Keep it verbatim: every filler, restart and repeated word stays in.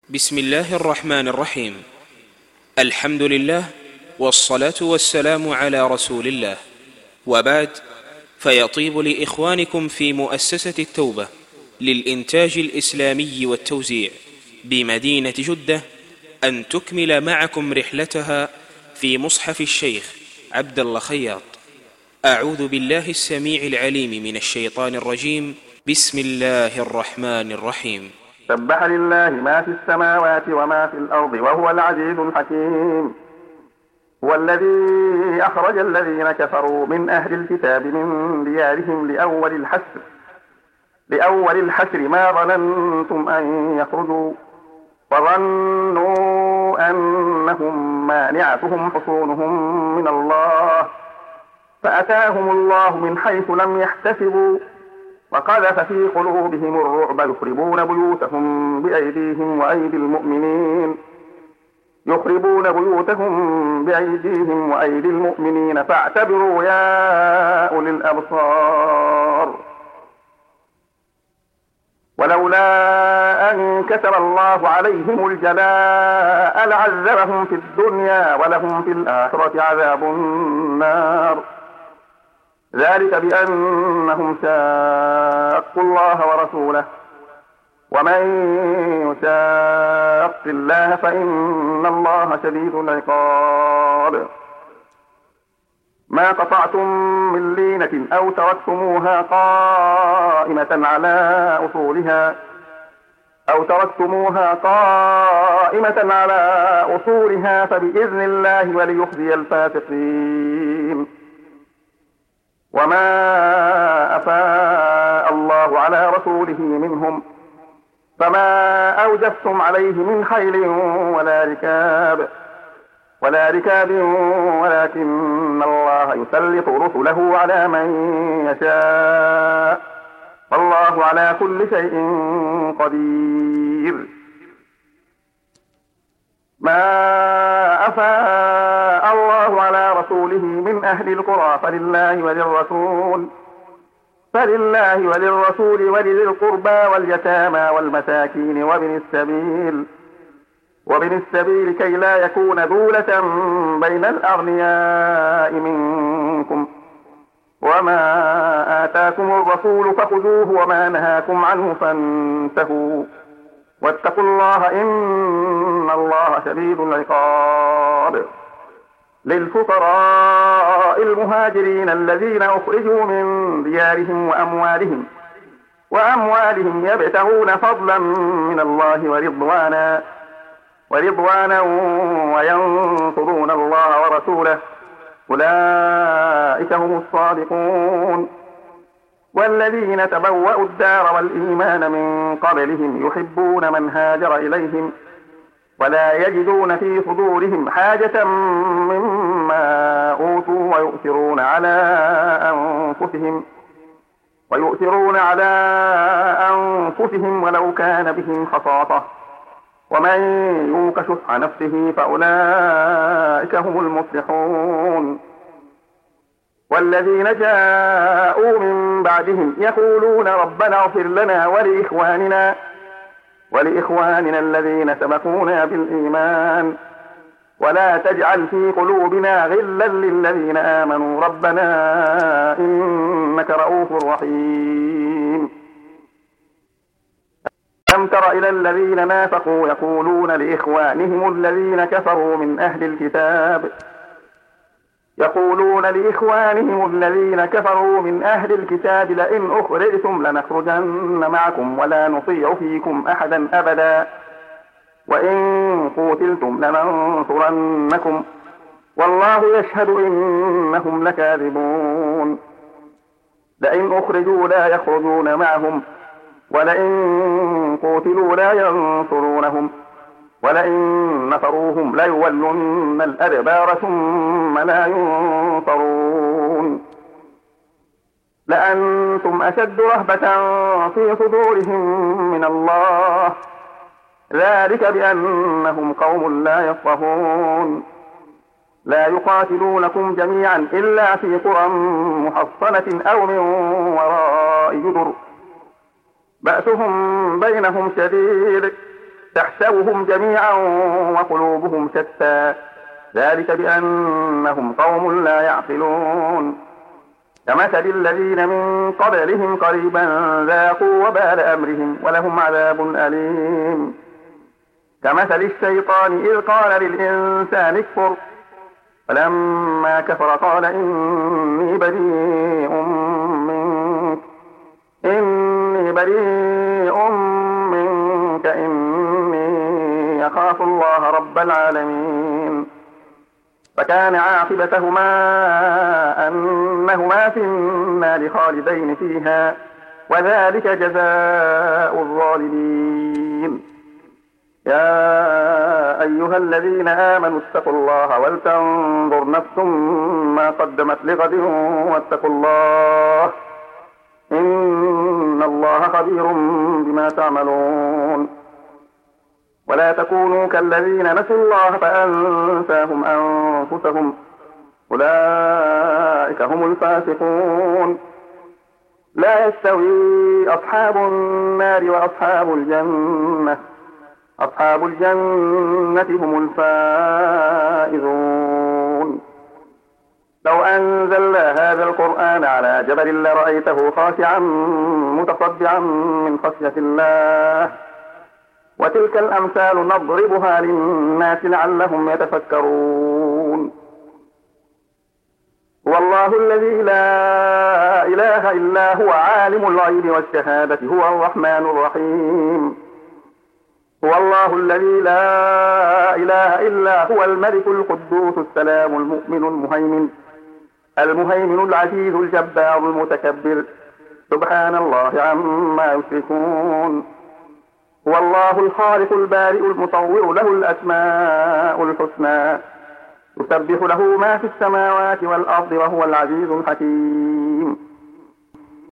بسم الله الرحمن الرحيم. الحمد لله والصلاة والسلام على رسول الله، وبعد، فيطيب لإخوانكم في مؤسسة التوبة للإنتاج الإسلامي والتوزيع بمدينة جدة أن تكمل معكم رحلتها في مصحف الشيخ عبد الله خياط. أعوذ بالله السميع العليم من الشيطان الرجيم. بسم الله الرحمن الرحيم. سبح لله ما في السماوات وما في الأرض وهو العزيز الحكيم. هو الذي أخرج الذين كفروا من أهل الكتاب من ديارهم لأول الحشر لأول الحشر ما ظننتم أن يخرجوا وظنوا أنهم مانعتهم حصونهم من الله فأتاهم الله من حيث لم يحتسبوا وقذف في قلوبهم الرعب يخربون بيوتهم بأيديهم وأيدي المؤمنين يخربون بيوتهم بأيديهم وأيدي المؤمنين فاعتبروا يا أولي الأبصار. ولولا أن كتب الله عليهم الجلاء لعذبهم في الدنيا ولهم في الآخرة عذاب النار، ذلك بأنهم شاقوا الله ورسوله، ومن يشاق الله فإن الله شديد العقاب. ما قطعتم من لينة أو تركتموها قائمة على أصولها أو تركتموها قائمة على أصولها فبإذن الله وليخزي الفاسقين. وما أفاء الله على رسوله منهم فما أوجفتم عليه من خيل ولا ركاب ولا ركاب ولكن الله يسلط رسله على من يشاء والله على كل شيء قدير. ما أفاء الله على رسوله من أهل القرى فلله وللرسول فلله وللرسول ولذي القربى واليتامى والمساكين وابن السبيل وابن السبيل كي لا يكون دولة بين الأغنياء منكم، وما آتاكم الرسول فخذوه وما نهاكم عنه فانتهوا واتقوا الله إن الله شديد العقاب. للفقراء المهاجرين الذين أخرجوا من ديارهم وأموالهم وأموالهم يبتغون فضلا من الله ورضوانا ورضوانا وينصرون الله ورسوله أولئك هم الصادقون. والذين تبوأوا الدار والإيمان من قبلهم يحبون من هاجر إليهم ولا يجدون في صدورهم حاجة مما أوتوا ويؤثرون على أنفسهم ويؤثرون على أنفسهم ولو كان بهم خصاصة ومن يوق شح نفسه فأولئك هم المفلحون. والذين جاءوا من بعدهم يقولون ربنا اغفر لنا ولإخواننا ولإخواننا الذين سبقونا بالإيمان ولا تجعل في قلوبنا غلا للذين آمنوا ربنا إنك رؤوف رحيم. ألم تر إلى الذين نافقوا يقولون لإخوانهم الذين كفروا من أهل الكتاب يقولون لإخوانهم الذين كفروا من أهل الكتاب لئن أخرجتم لنخرجن معكم ولا نطيع فيكم أحدا أبدا وإن قوتلتم لننصرنكم والله يشهد إنهم لكاذبون. لئن أخرجوا لا يخرجون معهم ولئن قوتلوا لا ينصرونهم ولئن نصروهم ليولن الأدبار ثم لا ينصرون. لأنتم أشد رهبة في صدورهم من الله ذلك بأنهم قوم لا يفقهون. لا يقاتلونكم جميعا إلا في قرى محصنة أو من وراء جدر بأسهم بينهم شديد تحسبهم جميعا وقلوبهم شتى ذلك بأنهم قوم لا يعقلون كمثل الذين من قبلهم قريبا ذاقوا وبال أمرهم ولهم عذاب أليم كمثل الشيطان إذ قال للإنسان اكفر فلما كفر قال إني بريء منك إني بريء منك إني أخاف الله رب العالمين فكان عاقبتهما أنهما في النار خالدين فيها وذلك جزاء الظالمين يا أيها الذين آمنوا اتقوا الله ولتنظر نفس ما قدمت لغد واتقوا الله إن الله خبير بما تعملون ولا تكونوا كالذين نسوا الله فأنساهم أنفسهم أولئك هم الفاسقون لا يستوي أصحاب النار وأصحاب الجنة أصحاب الجنة هم الفائزون لو أنزلنا هذا القرآن على جبل لرأيته خاشعا متصدعا من خشية الله وتلك الأمثال نضربها للناس لعلهم يتفكرون هو الله الذي لا إله إلا هو عالم الغيب والشهادة هو الرحمن الرحيم هو الله الذي لا إله إلا هو الملك القدوس السلام المؤمن المهيمن المهيمن العزيز الجبار المتكبر سبحان الله عما يشركون هو الله الخالق البارئ المصور له الأسماء الحسنى يسبح له ما في السماوات والأرض وهو العزيز الحكيم